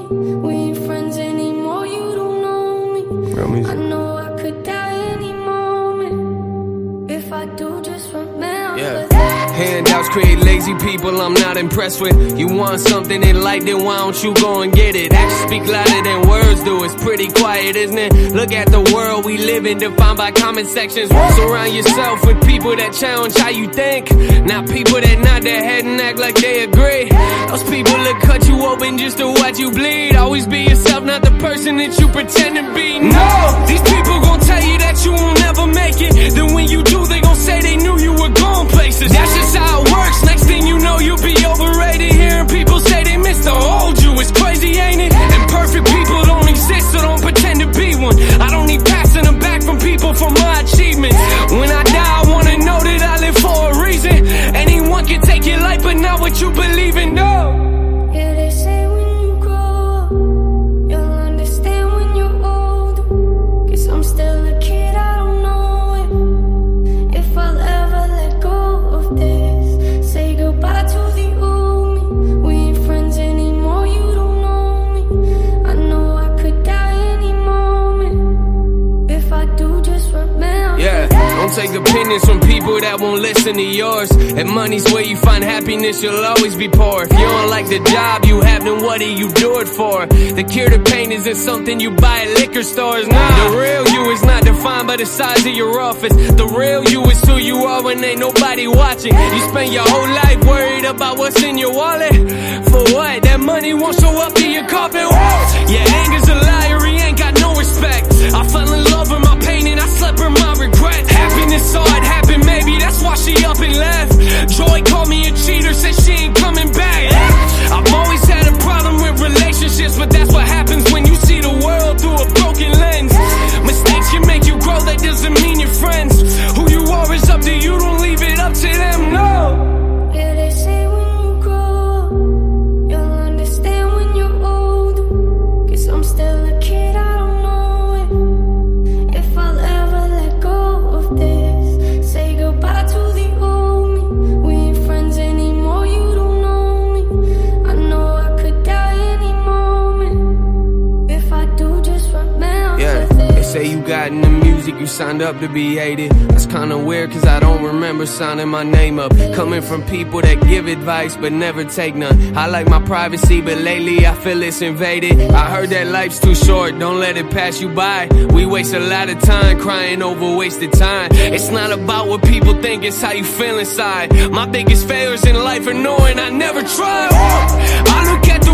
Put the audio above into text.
We ain't friends anymore, you don't know me. Real music. I know I could die any moment. If I do, just remember that. Handouts create lazy people I'm not impressed with. You want something in life, then why don't you go and get it? Actions speak louder than words do. It's pretty quiet, isn't it? Look at the world we live in, defined by comment sections. Surround yourself with people that challenge how you think, not people that nod their head and act like they agree. Those people that cut you open just to watch you bleed. Always be yourself, not the person that you pretend to be. No, these people gon' tell you that you won't never make it. Then when you do, they gon' say they knew you were going places. That's just how it works. Next thing you know, you'll be overrated. Hearing people say they miss the old you, it's crazy, ain't it? And perfect people don't exist, so don't pretend to be one. I don't need passing them back from people for my achievements. When I die, I wanna know that I live for a reason. Anyone can take your life, but not what you believe in, no. Yeah, they say when you grow up, you'll understand when you're older. 'Cause I'm still a kid, I don't know it. If I'll ever let go of this, say goodbye to the old me. We ain't friends anymore, you don't know me. I know I could die any moment. If I do, just remember. Yeah, don't take opinions from people that won't listen to yours. If money's where you find happiness, you'll always be poor. If you don't like the job you have, then what do you do it for? The cure to pain isn't something you buy at liquor stores. Nah, the real you is not defined by the size of your office. The real you is who you are when ain't nobody watching. You spend your whole life worried about what's in your wallet. For what? That money won't show up in your coffin. Yeah, anger's a liar, he ain't got no respect. I fell in love with my pain and I slept with my regret. Happiness saw it happen, maybe that's why she up and left. Joy called me a cheater, said she ain't coming back. I've always had a problem with relationships, but that's what happens when you see the world through a broken lens. Mistakes can make you grow, that doesn't mean you're friends. Who you are is up to you, don't leave it up to them, no. Yeah, they say when you grow up, you'll understand when you're older. 'Cause I'm still a kid, I don't know it. If I'll ever let go of this, say goodbye to the old me. We ain't friends anymore, you don't know me. I know I could die any moment. If I do, just remember They this. say you got in the music, you signed up to be hated. That's kinda weird, 'cause I don't remember signing my name up. Coming from people that give advice but never take none. I like my privacy, but lately I feel it's invaded. I heard that life's too short, don't let it pass you by. We waste a lot of time crying over wasted time. It's not about what people think, it's how you feel inside. My biggest failures in life are knowing I never tried. I look at the